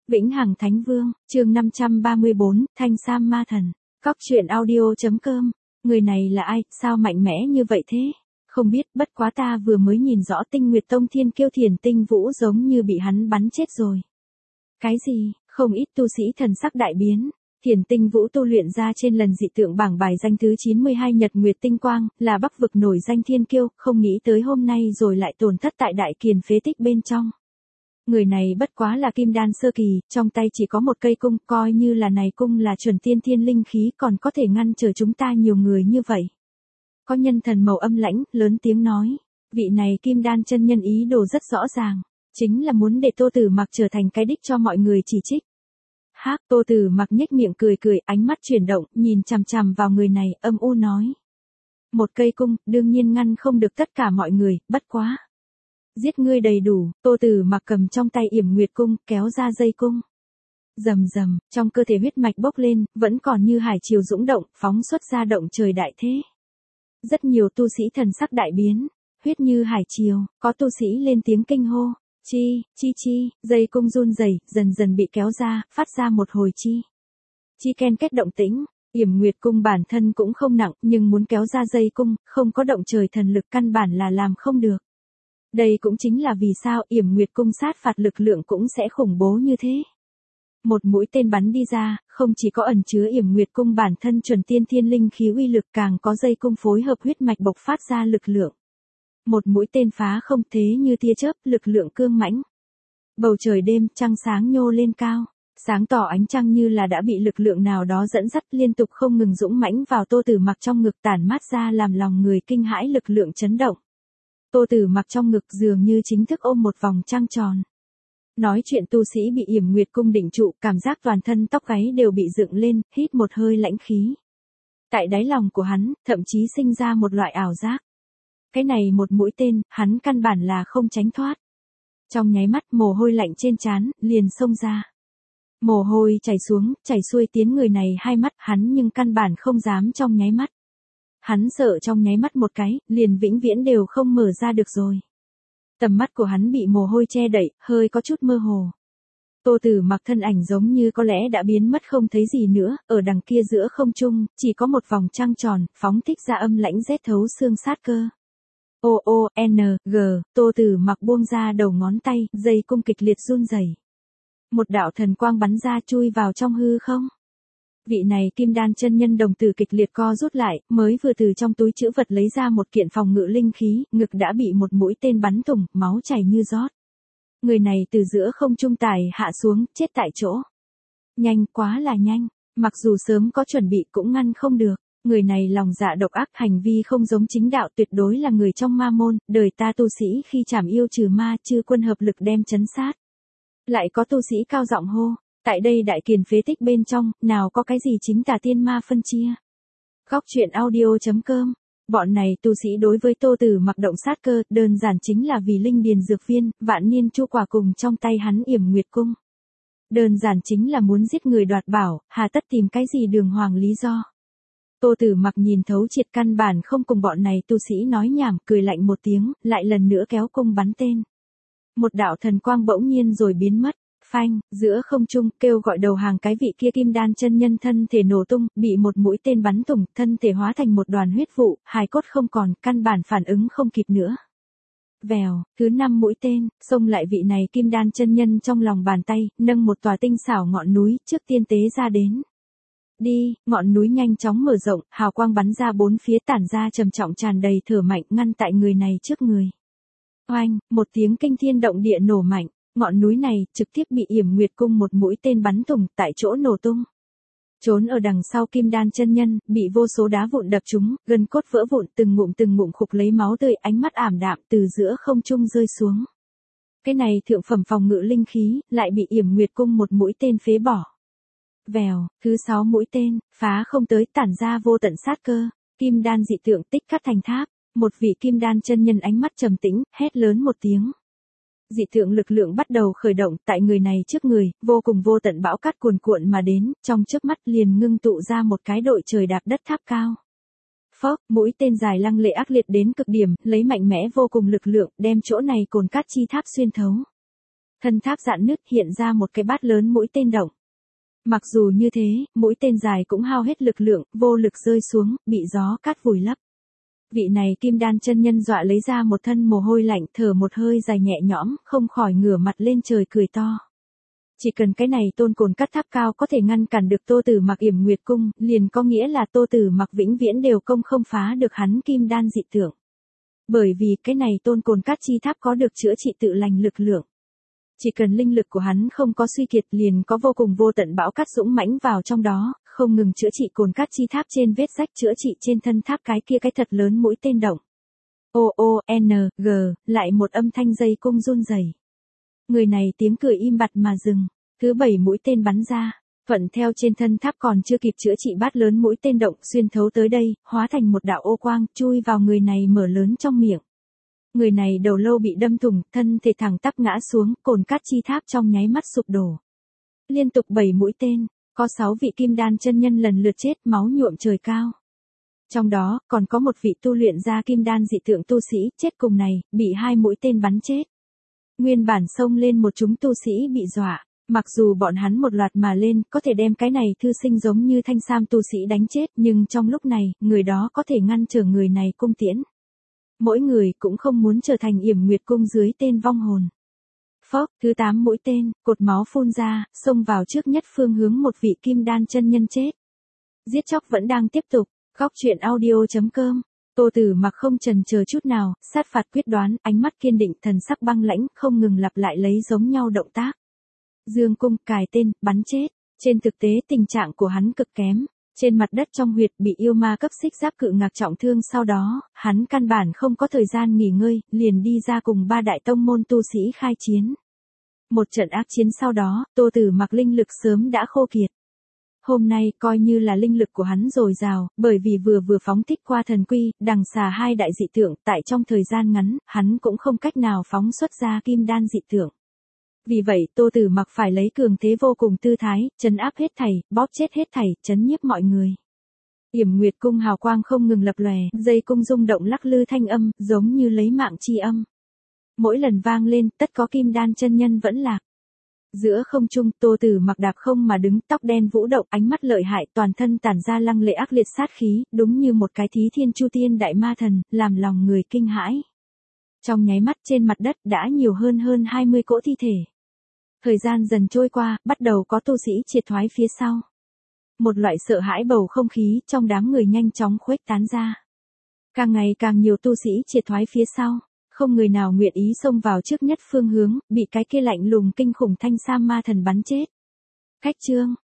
Vĩnh Hằng Thánh Vương, chương 534, Thanh Sam Ma Thần. Cóc truyện audio.com. Người này là ai, sao mạnh mẽ như vậy thế? Không biết, bất quá ta vừa mới nhìn rõ Tinh Nguyệt Tông Thiên Kiêu Thiền Tinh Vũ giống như bị hắn bắn chết rồi. Cái gì? Không ít tu sĩ thần sắc đại biến. Thiền Tinh Vũ tu luyện ra trên lần dị tượng bảng bài danh thứ 92 Nhật Nguyệt Tinh Quang, là Bắc vực nổi danh thiên kiêu, không nghĩ tới hôm nay rồi lại tổn thất tại đại kiền phế tích bên trong. Người này bất quá là kim đan sơ kỳ, trong tay chỉ có một cây cung, coi như là này cung là chuẩn tiên thiên linh khí còn có thể ngăn trở chúng ta nhiều người như vậy. Có nhân thần màu âm lãnh, lớn tiếng nói, vị này kim đan chân nhân ý đồ rất rõ ràng, chính là muốn để Tô Tử Mặc trở thành cái đích cho mọi người chỉ trích. Hác, Tô Tử Mặc nhếch miệng cười cười, ánh mắt chuyển động, nhìn chằm chằm vào người này, âm u nói. Một cây cung, đương nhiên ngăn không được tất cả mọi người, bất quá. Giết ngươi đầy đủ, Tô Tử Mặc cầm trong tay yểm nguyệt cung, kéo ra dây cung. Rầm rầm, trong cơ thể huyết mạch bốc lên, vẫn còn như hải triều dũng động, phóng xuất ra động trời đại thế. Rất nhiều tu sĩ thần sắc đại biến, huyết như hải triều, có tu sĩ lên tiếng kinh hô. Chi, dây cung run rẩy, dần dần bị kéo ra, phát ra một hồi chi ken kết động tĩnh. Yểm Nguyệt cung bản thân cũng không nặng, nhưng muốn kéo ra dây cung, không có động trời thần lực căn bản là làm không được. Đây cũng chính là vì sao Yểm Nguyệt cung sát phạt lực lượng cũng sẽ khủng bố như thế. Một mũi tên bắn đi ra, không chỉ có ẩn chứa Yểm Nguyệt cung bản thân chuẩn tiên thiên linh khí uy lực, càng có dây cung phối hợp huyết mạch bộc phát ra lực lượng. Một mũi tên phá không, thế như tia chớp, lực lượng cương mãnh. Bầu trời đêm, trăng sáng nhô lên cao, sáng tỏ ánh trăng như là đã bị lực lượng nào đó dẫn dắt, liên tục không ngừng dũng mãnh vào Tô Tử Mặc trong ngực, tản mát ra làm lòng người kinh hãi lực lượng chấn động. Tô Tử Mặc trong ngực dường như chính thức ôm một vòng trăng tròn. Nói chuyện tu sĩ bị Yểm Nguyệt cung định trụ, cảm giác toàn thân tóc gáy đều bị dựng lên, hít một hơi lãnh khí. Tại đáy lòng của hắn, thậm chí sinh ra một loại ảo giác. Cái này một mũi tên, hắn căn bản là không tránh thoát. Trong nháy mắt, mồ hôi lạnh trên trán liền xông ra. Mồ hôi chảy xuống, chảy xuôi tiến người này hai mắt, hắn nhưng căn bản không dám trong nháy mắt. Hắn sợ trong nháy mắt một cái, liền vĩnh viễn đều không mở ra được rồi. Tầm mắt của hắn bị mồ hôi che đậy, hơi có chút mơ hồ. Tô Tử Mặc thân ảnh giống như có lẽ đã biến mất không thấy gì nữa, ở đằng kia giữa không trung, chỉ có một vòng trăng tròn, phóng thích ra âm lãnh rét thấu xương sát cơ. O-O-N-G, Tô Tử Mặc buông ra đầu ngón tay, dây cung kịch liệt run rẩy. Một đạo thần quang bắn ra chui vào trong hư không. Vị này kim đan chân nhân đồng tử kịch liệt co rút lại, mới vừa từ trong túi trữ vật lấy ra một kiện phòng ngự linh khí, ngực đã bị một mũi tên bắn thủng, máu chảy như rót. Người này từ giữa không trung tải hạ xuống, chết tại chỗ. Nhanh, quá là nhanh, mặc dù sớm có chuẩn bị cũng ngăn không được. Người này lòng dạ độc ác, hành vi không giống chính đạo, tuyệt đối là người trong ma môn, đời ta tu sĩ khi trảm yêu trừ ma, chư quân hợp lực đem trấn sát. Lại có tu sĩ cao giọng hô, tại đây đại kiền phế tích bên trong, nào có cái gì chính tà tiên ma phân chia. Cóc truyện audio.com. Bọn này tu sĩ đối với Tô Tử Mặc động sát cơ, đơn giản chính là vì linh điền dược viên, vạn niên chu quả cùng trong tay hắn Yểm Nguyệt cung. Đơn giản chính là muốn giết người đoạt bảo, hà tất tìm cái gì đường hoàng lý do. Tô Tử Mặc nhìn thấu triệt, căn bản không cùng bọn này tu sĩ nói nhảm, cười lạnh một tiếng, lại lần nữa kéo cung bắn tên. Một đạo thần quang bỗng nhiên rồi biến mất, phanh, giữa không trung, kêu gọi đầu hàng cái vị kia kim đan chân nhân thân thể nổ tung, bị một mũi tên bắn thủng, thân thể hóa thành một đoàn huyết vụ, hài cốt không còn, căn bản phản ứng không kịp nữa. Vèo, thứ 5 mũi tên, xông lại vị này kim đan chân nhân trong lòng bàn tay, nâng một tòa tinh xảo ngọn núi, trước tiên tế ra đến. Đi, ngọn núi nhanh chóng mở rộng, hào quang bắn ra bốn phía, tản ra trầm trọng tràn đầy thở mạnh, ngăn tại người này trước người. Oanh, một tiếng kinh thiên động địa nổ mạnh, ngọn núi này trực tiếp bị Yểm Nguyệt cung một mũi tên bắn thủng, tại chỗ nổ tung. Trốn ở đằng sau kim đan chân nhân, bị vô số đá vụn đập trúng, gân cốt vỡ vụn, từng ngụm khục lấy máu tươi, ánh mắt ảm đạm từ giữa không trung rơi xuống. Cái này thượng phẩm phòng ngự linh khí, lại bị Yểm Nguyệt cung một mũi tên phế bỏ. Vèo, thứ 6 mũi tên, phá không tới, tản ra vô tận sát cơ, kim đan dị tượng tích cắt thành tháp. Một vị kim đan chân nhân ánh mắt trầm tĩnh, hét lớn một tiếng. Dị tượng lực lượng bắt đầu khởi động, tại người này trước người, vô cùng vô tận bão cát cuồn cuộn mà đến, trong chớp mắt liền ngưng tụ ra một cái đội trời đạp đất tháp cao. Phốc, mũi tên dài lăng lệ ác liệt đến cực điểm, lấy mạnh mẽ vô cùng lực lượng, đem chỗ này cồn cát chi tháp xuyên thấu. Thân tháp rạn nứt hiện ra một cái bát lớn mũi tên động. Mặc dù như thế, mũi tên dài cũng hao hết lực lượng, vô lực rơi xuống, bị gió cát vùi lấp. Vị này kim đan chân nhân dọa lấy ra một thân mồ hôi lạnh, thở một hơi dài nhẹ nhõm, không khỏi ngửa mặt lên trời cười to. Chỉ cần cái này tôn cồn cắt tháp cao có thể ngăn cản được Tô Tử Mặc Yểm Nguyệt Cung, liền có nghĩa là Tô Tử Mặc vĩnh viễn đều không phá được hắn kim đan dị tượng. Bởi vì cái này tôn cồn cắt chi tháp có được chữa trị tự lành lực lượng. Chỉ cần linh lực của hắn không có suy kiệt liền có vô cùng vô tận bão cát dũng mãnh vào trong đó, không ngừng chữa trị cồn cát chi tháp trên vết rách, chữa trị trên thân tháp cái kia cái thật lớn mũi tên động. O-O-N-G, lại một âm thanh dây cung run rẩy. Người này tiếng cười im bặt mà dừng, thứ 7 mũi tên bắn ra, thuận theo trên thân tháp còn chưa kịp chữa trị bát lớn mũi tên động xuyên thấu tới đây, hóa thành một đạo ô quang, chui vào người này mở lớn trong miệng. Người này đầu lâu bị đâm thủng, thân thể thẳng tắp ngã xuống, cồn cát chi tháp trong nháy mắt sụp đổ. Liên tục 7 mũi tên, có 6 vị kim đan chân nhân lần lượt chết, máu nhuộm trời cao. Trong đó, còn có một vị tu luyện ra kim đan dị tượng tu sĩ, chết cùng này, bị 2 mũi tên bắn chết. Nguyên bản xông lên một chúng tu sĩ bị dọa, mặc dù bọn hắn một loạt mà lên, có thể đem cái này thư sinh giống như thanh sam tu sĩ đánh chết, nhưng trong lúc này, người đó có thể ngăn trở người này cung tiễn. Mỗi người cũng không muốn trở thành Yểm Nguyệt Cung dưới tên vong hồn. Phốc, thứ 8 mũi tên, cột máu phun ra, xông vào trước nhất phương hướng một vị kim đan chân nhân chết. Giết chóc vẫn đang tiếp tục, góc truyện audio.com. Tô Tử Mặc không chần chờ chút nào, sát phạt quyết đoán, ánh mắt kiên định, thần sắc băng lãnh, không ngừng lặp lại lấy giống nhau động tác. Dương cung, cài tên, bắn chết. Trên thực tế tình trạng của hắn cực kém. Trên mặt đất trong huyệt bị yêu ma cấp xích giáp cự ngạc trọng thương, sau đó, hắn căn bản không có thời gian nghỉ ngơi, liền đi ra cùng 3 đại tông môn tu sĩ khai chiến. Một trận ác chiến sau đó, Tô Tử Mặc linh lực sớm đã khô kiệt. Hôm nay coi như là linh lực của hắn dồi dào, bởi vì vừa phóng thích qua thần quy, đằng xà 2 đại dị tượng, tại trong thời gian ngắn, hắn cũng không cách nào phóng xuất ra kim đan dị tượng. Vì vậy Tô Tử Mặc phải lấy cường thế vô cùng tư thái, trấn áp hết thảy, bóp chết hết thảy, trấn nhiếp mọi người. Yểm Nguyệt Cung hào quang không ngừng lập lòe, dây cung rung động lắc lư thanh âm, giống như lấy mạng chi âm. Mỗi lần vang lên, tất có kim đan chân nhân vẫn lạc. Giữa không trung, Tô Tử Mặc đạp không mà đứng, tóc đen vũ động, ánh mắt lợi hại, toàn thân tản ra lăng lệ ác liệt sát khí, đúng như một cái thí thiên chu tiên đại ma thần, làm lòng người kinh hãi. Trong nháy mắt trên mặt đất đã nhiều hơn 20 cỗ thi thể. Thời gian dần trôi qua, bắt đầu có tu sĩ triệt thoái phía sau. Một loại sợ hãi bầu không khí trong đám người nhanh chóng khuếch tán ra. Càng ngày càng nhiều tu sĩ triệt thoái phía sau, không người nào nguyện ý xông vào trước nhất phương hướng, bị cái kia lạnh lùng kinh khủng thanh sam ma thần bắn chết. Khách trương,